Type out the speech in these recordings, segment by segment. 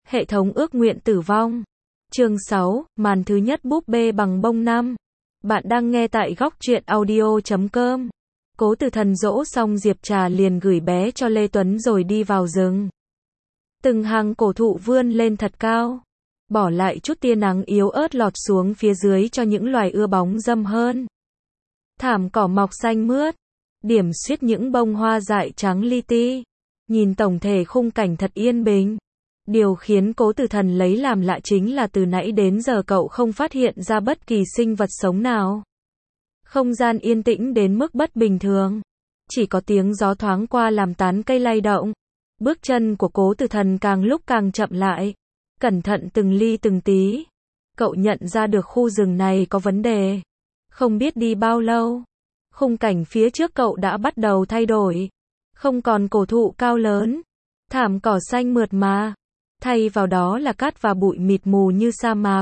Hệ thống ước nguyện tử vong. Chương 6, màn thứ nhất búp bê bằng bông 5. Bạn đang nghe tại góc truyện audio.com. Cố Tử Thần dỗ xong Diệp Trà liền gửi bé cho Lê Tuấn rồi đi vào rừng. Từng hàng cổ thụ vươn lên thật cao, bỏ lại chút tia nắng yếu ớt lọt xuống phía dưới cho những loài ưa bóng râm hơn. Thảm cỏ mọc xanh mướt, điểm xuyết những bông hoa dại trắng li ti. Nhìn tổng thể khung cảnh thật yên bình. Điều khiến Cố Tử Thần lấy làm lạ chính là từ nãy đến giờ cậu không phát hiện ra bất kỳ sinh vật sống nào. Không gian yên tĩnh đến mức bất bình thường. Chỉ có tiếng gió thoáng qua làm tán cây lay động. Bước chân của Cố Tử Thần càng lúc càng chậm lại. Cẩn thận từng ly từng tí. Cậu nhận ra được khu rừng này có vấn đề. Không biết đi bao lâu, khung cảnh phía trước cậu đã bắt đầu thay đổi. Không còn cổ thụ cao lớn, thảm cỏ xanh mượt mà. Thay vào đó là cát và bụi mịt mù như sa mạc.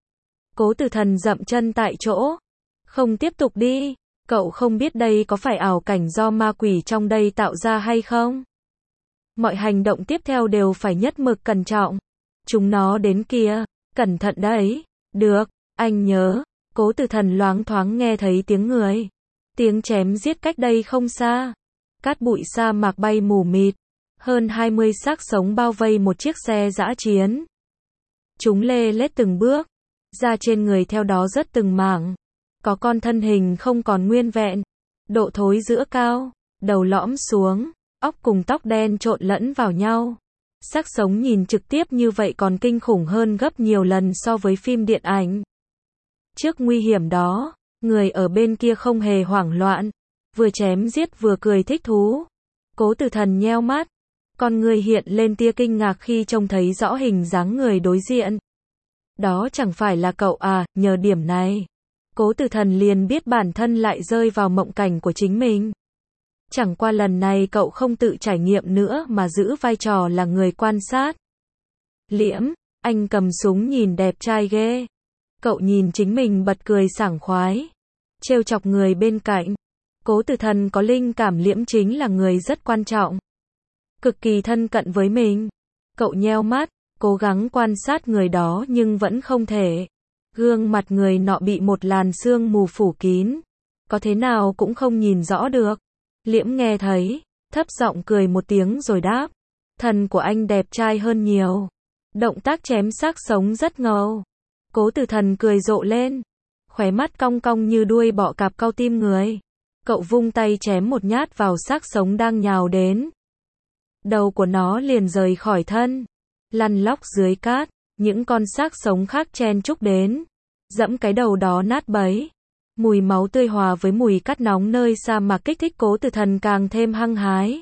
Cố Tử Thần dậm chân tại chỗ. Không tiếp tục đi. Cậu không biết đây có phải ảo cảnh do ma quỷ trong đây tạo ra hay không. Mọi hành động tiếp theo đều phải nhất mực cẩn trọng. Chúng nó đến kìa, cẩn thận đấy. Được, anh nhớ. Cố Tử Thần loáng thoáng nghe thấy tiếng người. Tiếng chém giết cách đây không xa. Cát bụi sa mạc bay mù mịt. Hơn 20 xác sống bao vây một chiếc xe dã chiến. Chúng lê lết từng bước. Da trên người theo đó rớt từng mảng. Có con thân hình không còn nguyên vẹn. Độ thối giữa cao. Đầu lõm xuống. Óc cùng tóc đen trộn lẫn vào nhau. Xác sống nhìn trực tiếp như vậy còn kinh khủng hơn gấp nhiều lần so với phim điện ảnh. Trước nguy hiểm đó, người ở bên kia không hề hoảng loạn. Vừa chém giết vừa cười thích thú. Cố Tử Thần nheo mắt. Con người hiện lên tia kinh ngạc khi trông thấy rõ hình dáng người đối diện. Đó chẳng phải là cậu à, nhờ điểm này. Cố Tử Thần liền biết bản thân lại rơi vào mộng cảnh của chính mình. Chẳng qua lần này cậu không tự trải nghiệm nữa mà giữ vai trò là người quan sát. Liễm, anh cầm súng nhìn đẹp trai ghê. Cậu nhìn chính mình bật cười sảng khoái. Trêu chọc người bên cạnh. Cố Tử Thần có linh cảm Liễm chính là người rất quan trọng. Cực kỳ thân cận với mình. Cậu nheo mắt, cố gắng quan sát người đó nhưng vẫn không thể. Gương mặt người nọ bị một làn sương mù phủ kín. Có thế nào cũng không nhìn rõ được. Liễm nghe thấy, thấp giọng cười một tiếng rồi đáp. Thần của anh đẹp trai hơn nhiều. Động tác chém xác sống rất ngầu. Cố Tử Thần cười rộ lên. Khóe mắt cong cong như đuôi bọ cạp cau tim người. Cậu vung tay chém một nhát vào xác sống đang nhào đến. Đầu của nó liền rời khỏi thân. Lăn lóc dưới cát. Những con xác sống khác chen chúc đến. Dẫm cái đầu đó nát bấy. Mùi máu tươi hòa với mùi cát nóng nơi sa mạc kích thích Cố Tử Thần càng thêm hăng hái.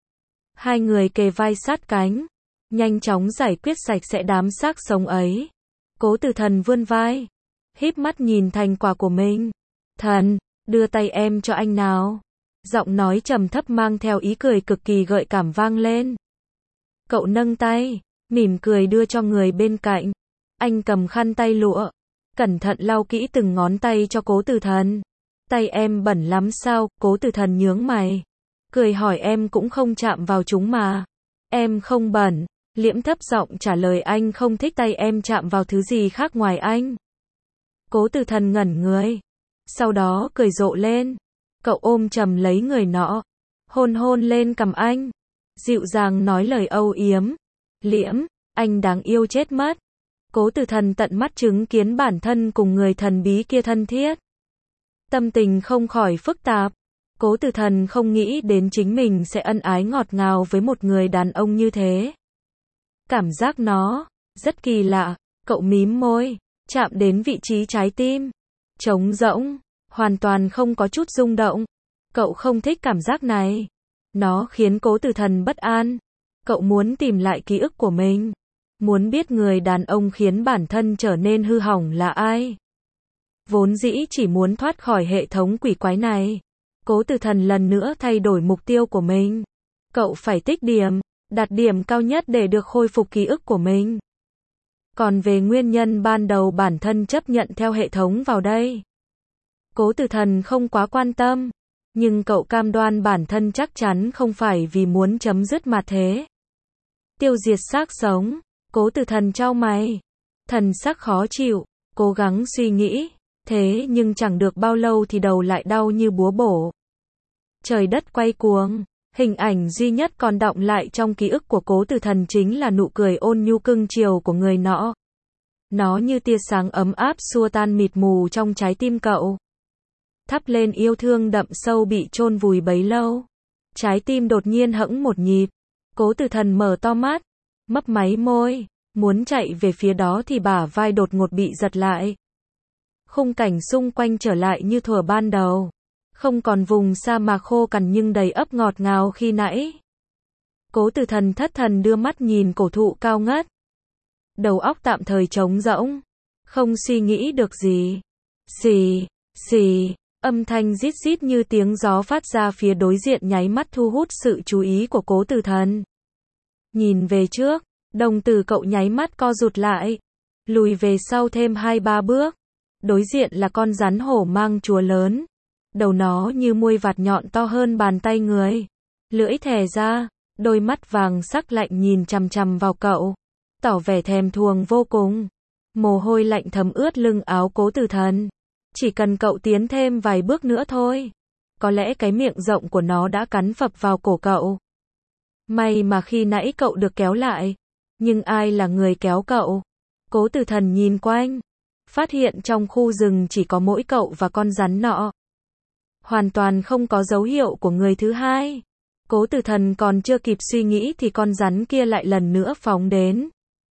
Hai người kề vai sát cánh. Nhanh chóng giải quyết sạch sẽ đám xác sống ấy. Cố Tử Thần vươn vai. Híp mắt nhìn thành quả của mình. Thần, đưa tay em cho anh nào. Giọng nói trầm thấp mang theo ý cười cực kỳ gợi cảm vang lên. Cậu nâng tay, mỉm cười đưa cho người bên cạnh. Anh cầm khăn tay lụa. Cẩn thận lau kỹ từng ngón tay cho Cố Tử Thần. Tay em bẩn lắm sao? Cố Tử Thần nhướng mày. Cười hỏi em cũng không chạm vào chúng mà. Em không bẩn. Liễm thấp giọng trả lời anh không thích tay em chạm vào thứ gì khác ngoài anh. Cố Tử Thần ngẩn người. Sau đó cười rộ lên. Cậu ôm chầm lấy người nọ. Hôn hôn lên cằm anh. Dịu dàng nói lời âu yếm. Liễm, anh đáng yêu chết mất. Cố Tử Thần tận mắt chứng kiến bản thân cùng người thần bí kia thân thiết. Tâm tình không khỏi phức tạp. Cố Tử Thần không nghĩ đến chính mình sẽ ân ái ngọt ngào với một người đàn ông như thế. Cảm giác nó rất kỳ lạ. Cậu mím môi, chạm đến vị trí trái tim. Trống rỗng, hoàn toàn không có chút rung động. Cậu không thích cảm giác này. Nó khiến Cố Tử Thần bất an. Cậu muốn tìm lại ký ức của mình. Muốn biết người đàn ông khiến bản thân trở nên hư hỏng là ai. Vốn dĩ chỉ muốn thoát khỏi hệ thống quỷ quái này. Cố Tử Thần lần nữa thay đổi mục tiêu của mình. Cậu phải tích điểm, đạt điểm cao nhất để được khôi phục ký ức của mình. Còn về nguyên nhân ban đầu bản thân chấp nhận theo hệ thống vào đây. Cố Tử Thần không quá quan tâm. Nhưng cậu cam đoan bản thân chắc chắn không phải vì muốn chấm dứt mà thế. Tiêu diệt xác sống. Cố Tử Thần chau mày, thần sắc khó chịu, cố gắng suy nghĩ, thế nhưng chẳng được bao lâu thì đầu lại đau như búa bổ. Trời đất quay cuồng, hình ảnh duy nhất còn đọng lại trong ký ức của Cố Tử Thần chính là nụ cười ôn nhu cưng chiều của người nọ. Nó như tia sáng ấm áp xua tan mịt mù trong trái tim cậu. Thắp lên yêu thương đậm sâu bị chôn vùi bấy lâu. Trái tim đột nhiên hẫng một nhịp. Cố Tử Thần mở to mắt, mấp máy môi, muốn chạy về phía đó thì bả vai đột ngột bị giật lại. Khung cảnh xung quanh trở lại như thuở ban đầu. Không còn vùng sa mạc khô cằn nhưng đầy ắp ngọt ngào khi nãy. Cố Tử Thần thất thần đưa mắt nhìn cổ thụ cao ngất. Đầu óc tạm thời trống rỗng, không suy nghĩ được gì. Xì, xì, âm thanh rít rít như tiếng gió phát ra phía đối diện nháy mắt thu hút sự chú ý của Cố Tử Thần. Nhìn về trước, đồng tử cậu nháy mắt co rụt lại, lùi về sau thêm 2-3 bước. Đối diện là con rắn hổ mang chúa lớn. Đầu nó như muôi vạt nhọn to hơn bàn tay người. Lưỡi thè ra, đôi mắt vàng sắc lạnh nhìn chằm chằm vào cậu, tỏ vẻ thèm thuồng vô cùng. Mồ hôi lạnh thấm ướt lưng áo Cố Tử Thần. Chỉ cần cậu tiến thêm vài bước nữa thôi, có lẽ cái miệng rộng của nó đã cắn phập vào cổ cậu. May mà khi nãy cậu được kéo lại. Nhưng ai là người kéo cậu? Cố Tử Thần nhìn quanh, phát hiện trong khu rừng chỉ có mỗi cậu và con rắn nọ. Hoàn toàn không có dấu hiệu của người thứ hai. Cố Tử Thần còn chưa kịp suy nghĩ thì con rắn kia lại lần nữa phóng đến.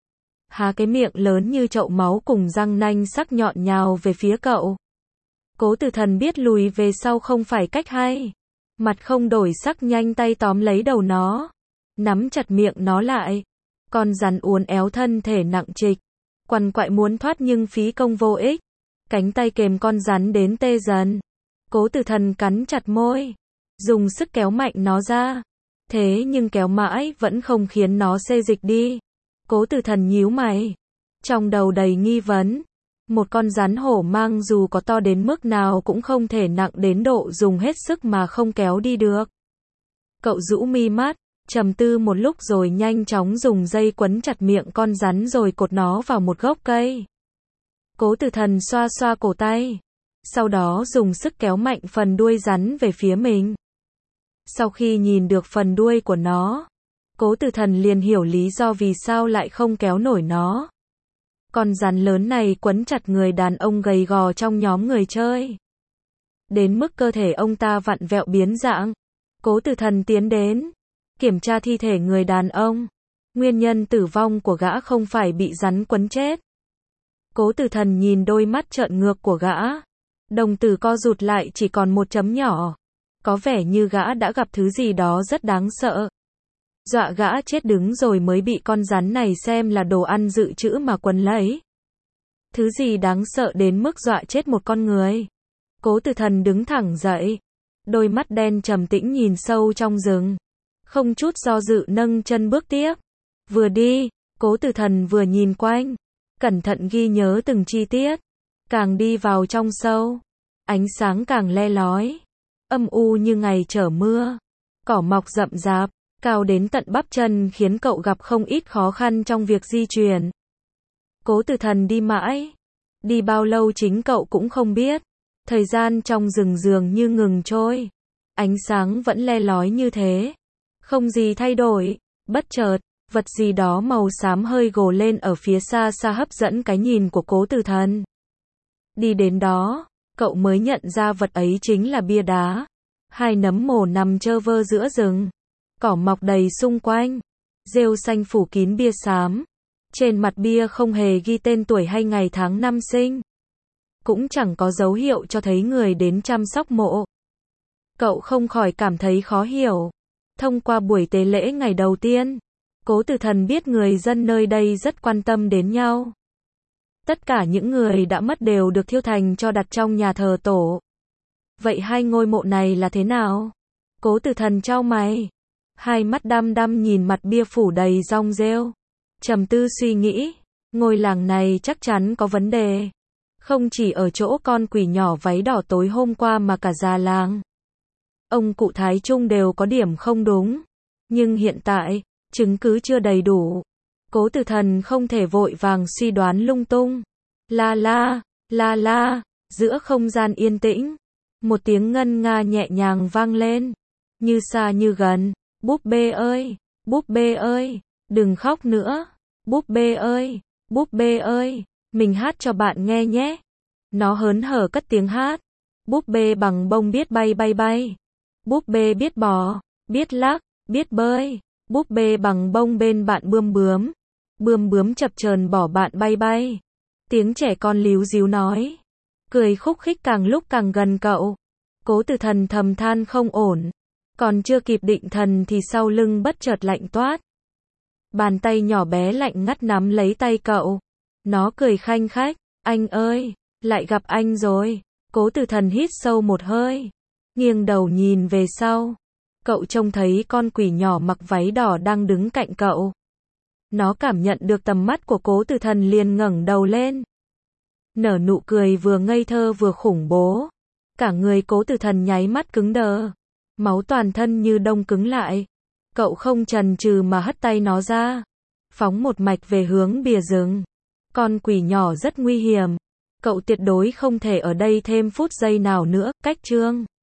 Há cái miệng lớn như chậu máu cùng răng nanh sắc nhọn nhào về phía cậu. Cố Tử Thần biết lùi về sau không phải cách hay. Mặt không đổi sắc nhanh tay tóm lấy đầu nó, nắm chặt miệng nó lại. Con rắn uốn éo thân thể nặng trịch, quằn quại muốn thoát nhưng phí công vô ích. Cánh tay kềm con rắn đến tê dần. Cố Tử Thần cắn chặt môi, dùng sức kéo mạnh nó ra. Thế nhưng kéo mãi vẫn không khiến nó xê dịch đi. Cố Tử Thần nhíu mày, trong đầu đầy nghi vấn. Một con rắn hổ mang dù có to đến mức nào cũng không thể nặng đến độ dùng hết sức mà không kéo đi được. Cậu rũ mi mắt, trầm tư một lúc rồi nhanh chóng dùng dây quấn chặt miệng con rắn rồi cột nó vào một gốc cây. Cố Tử Thần xoa xoa cổ tay, sau đó dùng sức kéo mạnh phần đuôi rắn về phía mình. Sau khi nhìn được phần đuôi của nó, Cố Tử Thần liền hiểu lý do vì sao lại không kéo nổi nó. Con rắn lớn này quấn chặt người đàn ông gầy gò trong nhóm người chơi, đến mức cơ thể ông ta vặn vẹo biến dạng. Cố Tử Thần tiến đến, kiểm tra thi thể người đàn ông. Nguyên nhân tử vong của gã không phải bị rắn quấn chết. Cố Tử Thần nhìn đôi mắt trợn ngược của gã, đồng tử co rụt lại chỉ còn một chấm nhỏ. Có vẻ như gã đã gặp thứ gì đó rất đáng sợ. Dọa gã chết đứng rồi mới bị con rắn này xem là đồ ăn dự trữ mà quấn lấy. Thứ gì đáng sợ đến mức dọa chết một con người? Cố Tử Thần đứng thẳng dậy, đôi mắt đen trầm tĩnh nhìn sâu trong rừng, không chút do dự nâng chân bước tiếp. Vừa đi, Cố Tử Thần vừa nhìn quanh, cẩn thận ghi nhớ từng chi tiết. Càng đi vào trong sâu, ánh sáng càng le lói, âm u như ngày trở mưa. Cỏ mọc rậm rạp, cao đến tận bắp chân khiến cậu gặp không ít khó khăn trong việc di chuyển. Cố Tử Thần đi mãi, đi bao lâu chính cậu cũng không biết. Thời gian trong rừng dường như ngừng trôi, ánh sáng vẫn le lói như thế, không gì thay đổi. Bất chợt, vật gì đó màu xám hơi gồ lên ở phía xa xa hấp dẫn cái nhìn của Cố Tử Thần. Đi đến đó, cậu mới nhận ra vật ấy chính là bia đá. Hai nấm mồ nằm trơ vơ giữa rừng, cỏ mọc đầy xung quanh, rêu xanh phủ kín bia xám. Trên mặt bia không hề ghi tên tuổi hay ngày tháng năm sinh, cũng chẳng có dấu hiệu cho thấy người đến chăm sóc mộ. Cậu không khỏi cảm thấy khó hiểu. Thông qua buổi tế lễ ngày đầu tiên, Cố Tử Thần biết người dân nơi đây rất quan tâm đến nhau. Tất cả những người đã mất đều được thiêu thành tro đặt trong nhà thờ tổ. Vậy hai ngôi mộ này là thế nào? Cố Tử Thần chau mày, hai mắt đăm đăm nhìn mặt bia phủ đầy rong rêu, trầm tư suy nghĩ. Ngôi làng này chắc chắn có vấn đề. Không chỉ ở chỗ con quỷ nhỏ váy đỏ tối hôm qua mà cả già làng, ông cụ Thái Trung đều có điểm không đúng. Nhưng hiện tại, chứng cứ chưa đầy đủ. Cố Tử Thần không thể vội vàng suy đoán lung tung. La la, giữa không gian yên tĩnh, một tiếng ngân nga nhẹ nhàng vang lên, như xa như gần. Búp bê ơi, đừng khóc nữa. Búp bê ơi, mình hát cho bạn nghe nhé. Nó hớn hở cất tiếng hát. Búp bê bằng bông biết bay. Búp bê biết bò, biết lắc, biết bơi. Búp bê bằng bông bên bạn bươm bướm chập chờn bỏ bạn bay. Tiếng trẻ con líu ríu nói, cười khúc khích càng lúc càng gần cậu. Cố Tử Thần thầm than không ổn, còn chưa kịp định thần thì sau lưng bất chợt lạnh toát. Bàn tay nhỏ bé lạnh ngắt nắm lấy tay cậu. Nó cười khanh khách, anh ơi, lại gặp anh rồi. Cố Tử Thần hít sâu một hơi, nghiêng đầu nhìn về sau. Cậu trông thấy con quỷ nhỏ mặc váy đỏ đang đứng cạnh cậu. Nó cảm nhận được tầm mắt của Cố Tử Thần liền ngẩng đầu lên. Nở nụ cười vừa ngây thơ vừa khủng bố. Cả người Cố Tử Thần nháy mắt cứng đờ. Máu toàn thân như đông cứng lại. Cậu không chần chừ mà hất tay nó ra. Phóng một mạch về hướng bìa rừng. Con quỷ nhỏ rất nguy hiểm. Cậu tuyệt đối không thể ở đây thêm phút giây nào nữa. Cách chương